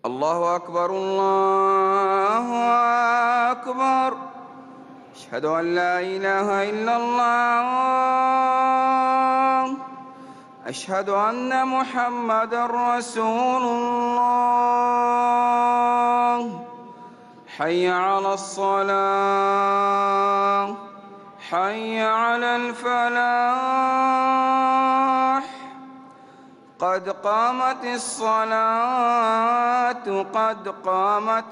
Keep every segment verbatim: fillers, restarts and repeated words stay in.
الله أكبر الله أكبر. أشهد أن لا إله إلا الله. أشهد أن محمدًا رسول الله. حي على الصلاة، حي على الفلاح. قد قامت الصلاة، قد قامت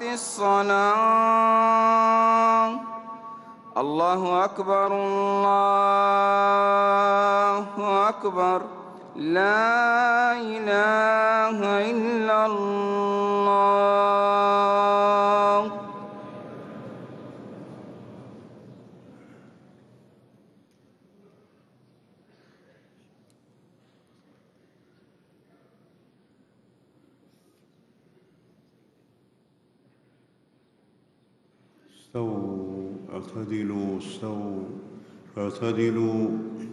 الصلاة. الله أكبر الله أكبر. لا إله إلا الله. استووا اعتدلوا استووا اعتدلوا.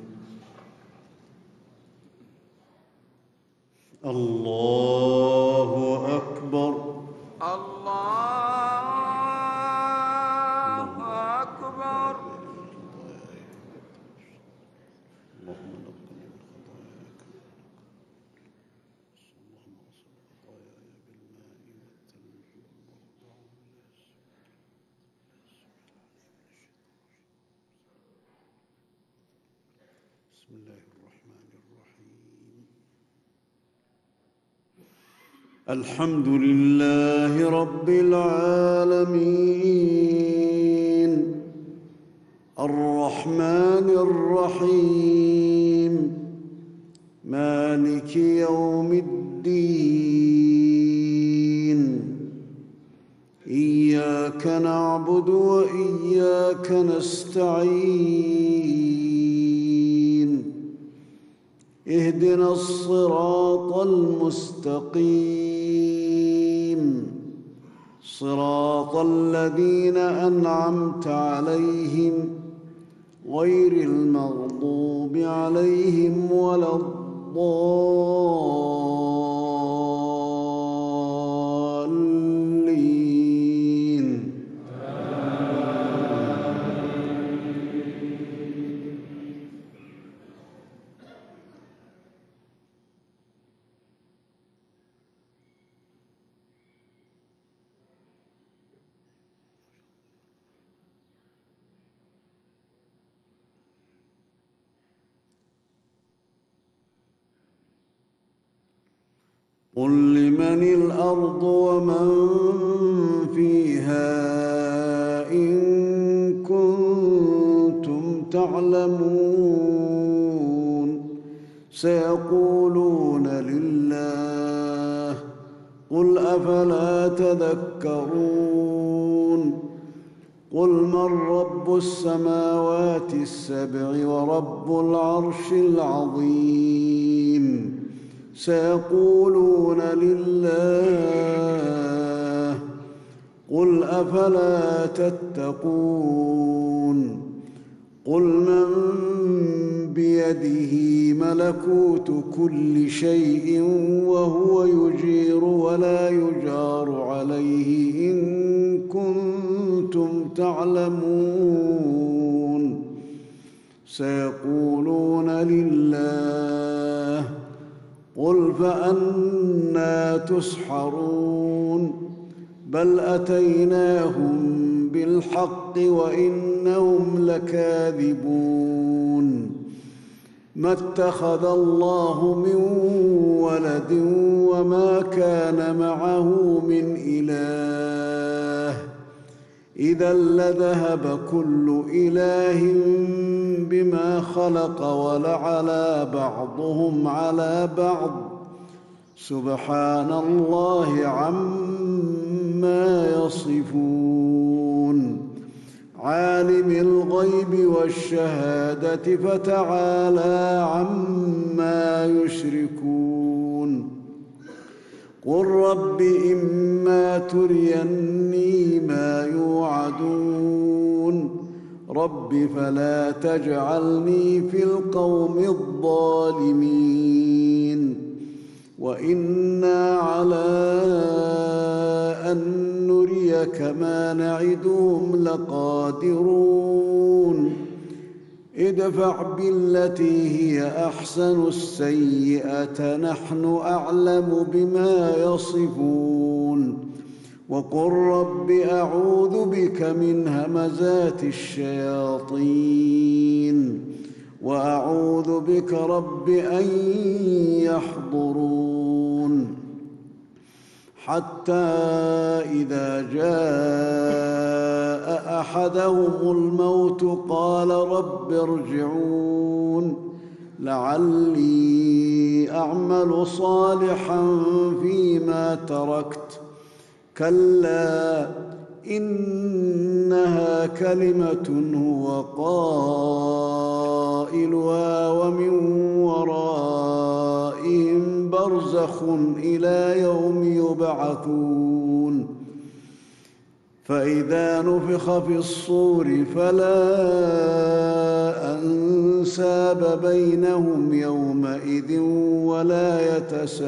الله أكبر الله أكبر. اللهم نقنا من خطاياك، اللهم اغسل خطاياي بالماء والثلج والبرد. بسم الله الرحمن الرحيم. الحمد لله رب العالمين، الرحمن الرحيم، مالك يوم الدين. إياك نعبد وإياك نستعين. اهدنا الصراط المستقيم، صراط الذين أنعمت عليهم غير المغضوب عليهم ولا الضالين. قل لمن الأرض ومن فيها إن كنتم تعلمون. سيقولون لله، قل أفلا تذكرون. قل من رب السماوات السبع ورب العرش العظيم. سيقولون لله، قل أفلا تتقون. قل من بيده ملكوت كل شيء وهو يجير ولا يجار عليه إن كنتم تعلمون. سيقولون لله، قل فأنى تسحرون. بل أتيناهم بالحق وإنهم لكاذبون. ما اتخذ الله من ولد وما كان معه من إله، إذا لذهب كل إله بما خلق ولعلى بعضهم على بعض، سبحان الله عما يصفون. عالم الغيب والشهادة فتعالى عما يشركون. قل رب إما تريني ما يوعدون، رب فلا تجعلني في القوم الظالمين. وإنا على أن نريك ما نعدهم لقادرون ادفع بالتي هي أحسن السيئة نحن أعلم بما يصفون وقل رب أعوذ بك من همزات الشياطين وأعوذ بك رب أن يحضرون حتى إذا جاء أحدهم الموت قال رب ارجعون لعلي أعمل صالحا فيما تركت كلا إنها كلمة هو قائلها ومن ورائهم برزخ إلى يوم يبعثون فإذا نفخ في الصور فلا أنساب بينهم يومئذ ولا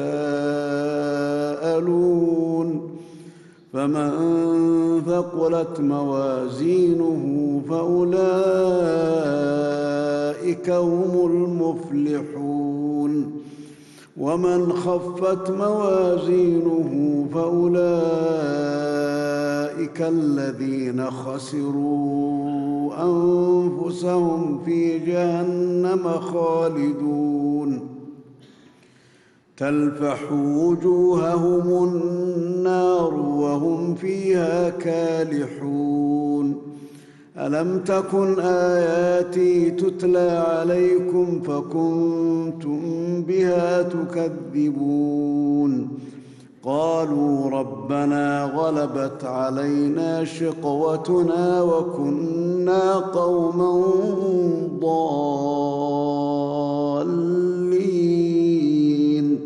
يتساءلون فمن ثقلت موازينه فأولئك هم المفلحون ومن خفت موازينه فأولئك الذين خسروا أنفسهم في جهنم خالدون تلفح وجوههم النار وهم فيها كالحون ألم تكن آياتي تتلى عليكم فكنتم بها تكذبون قالوا ربنا غلبت علينا شقوتنا وكنا قوما ضالين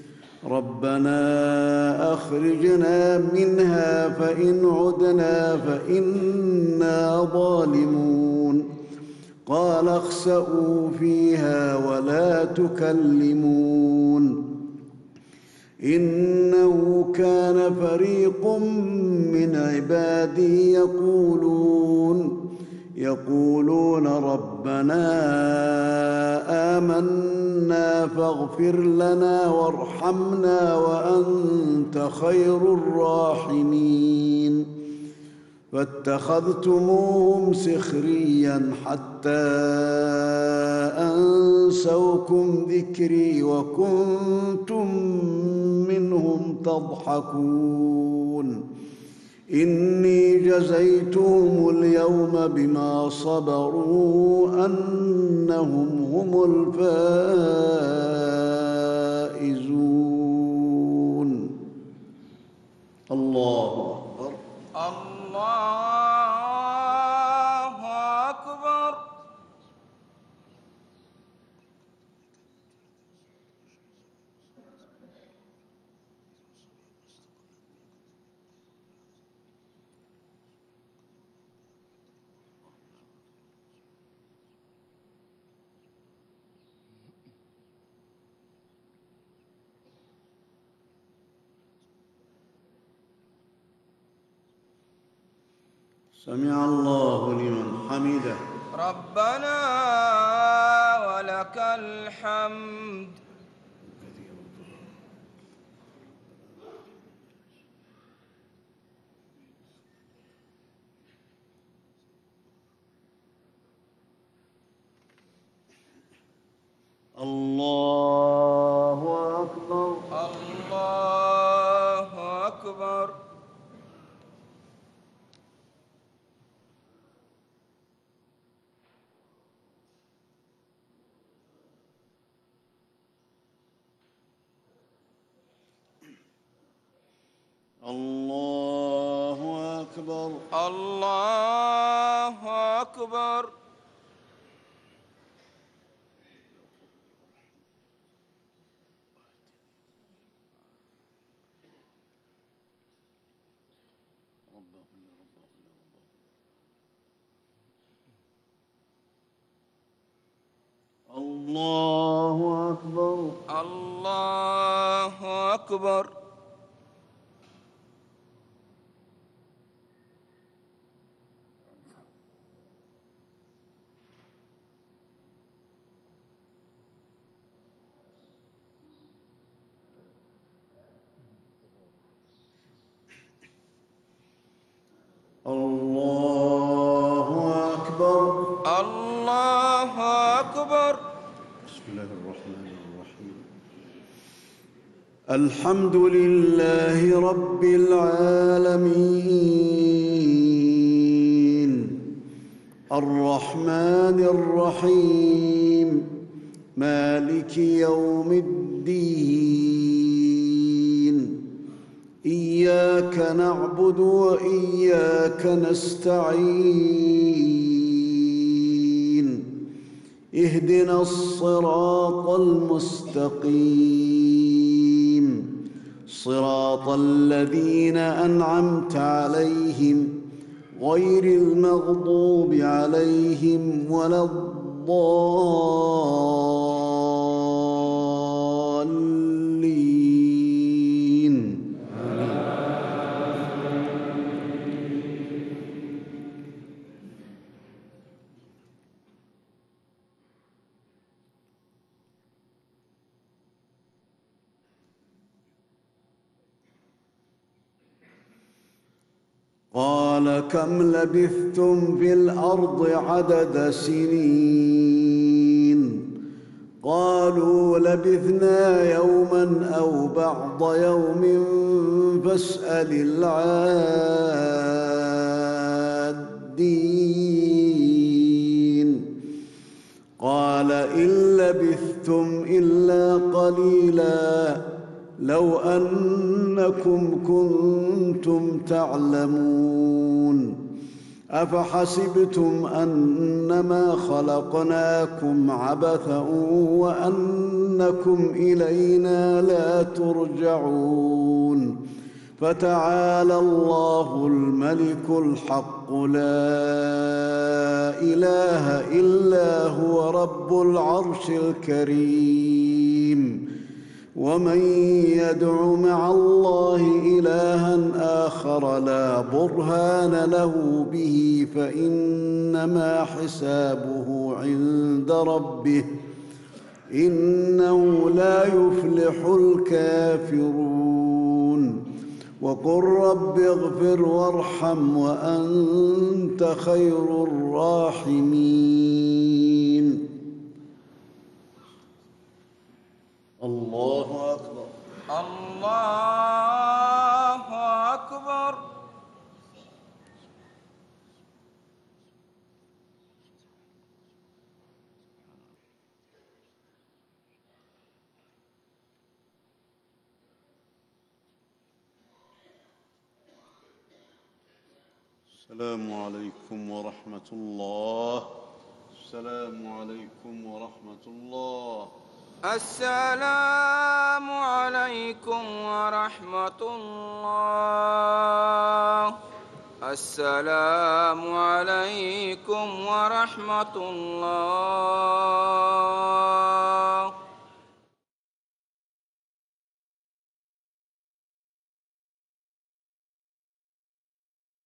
ربنا أخرجنا منها فإن عدنا فإنا ظالمون قال اخسئوا فيها ولا تكلمون إنه كان فريق من عبادي يقولون يقولون ربنا آمنا فاغفر لنا وارحمنا وأنت خير الراحمين فاتخذتموهم سخريا حتى أنسوكم ذكري وكنتم منهم تضحكون إني جزيتهم اليوم بما صبروا أنهم هم الفائزون الله أكبر الله أكبر. سمع الله لمن حمده ربنا ولك الحمد. الله أكبر الله أكبر. الله أكبر الله أكبر. الله أكبر الله أكبر. الحمد لله رب العالمين الرحمن الرحيم مالك يوم الدين إياك نعبد وإياك نستعين اهدنا الصراط المستقيم صراط الذين أنعمت عليهم غير المغضوب عليهم ولا الضالين. قال كم لبثتم في الأرض عدد سنين قالوا لبثنا يوما أو بعض يوم فاسأل العادين قال إن لبثتم إلا قليلا لو أنكم كنتم تعلمون أفحسبتم أنما خلقناكم عبثا وأنكم إلينا لا ترجعون فتعالى الله الملك الحق لا إله إلا هو رب العرش الكريم ومن يدع مع الله إلها آخر لا برهان له به فإنما حسابه عند ربه إنه لا يفلح الكافرون وقل رب اغفر وارحم وأنت خير الراحمين. الله أكبر. الله أكبر. السلام عليكم ورحمة الله. السلام عليكم ورحمة الله. السلام عليكم ورحمة الله. السلام عليكم ورحمة الله.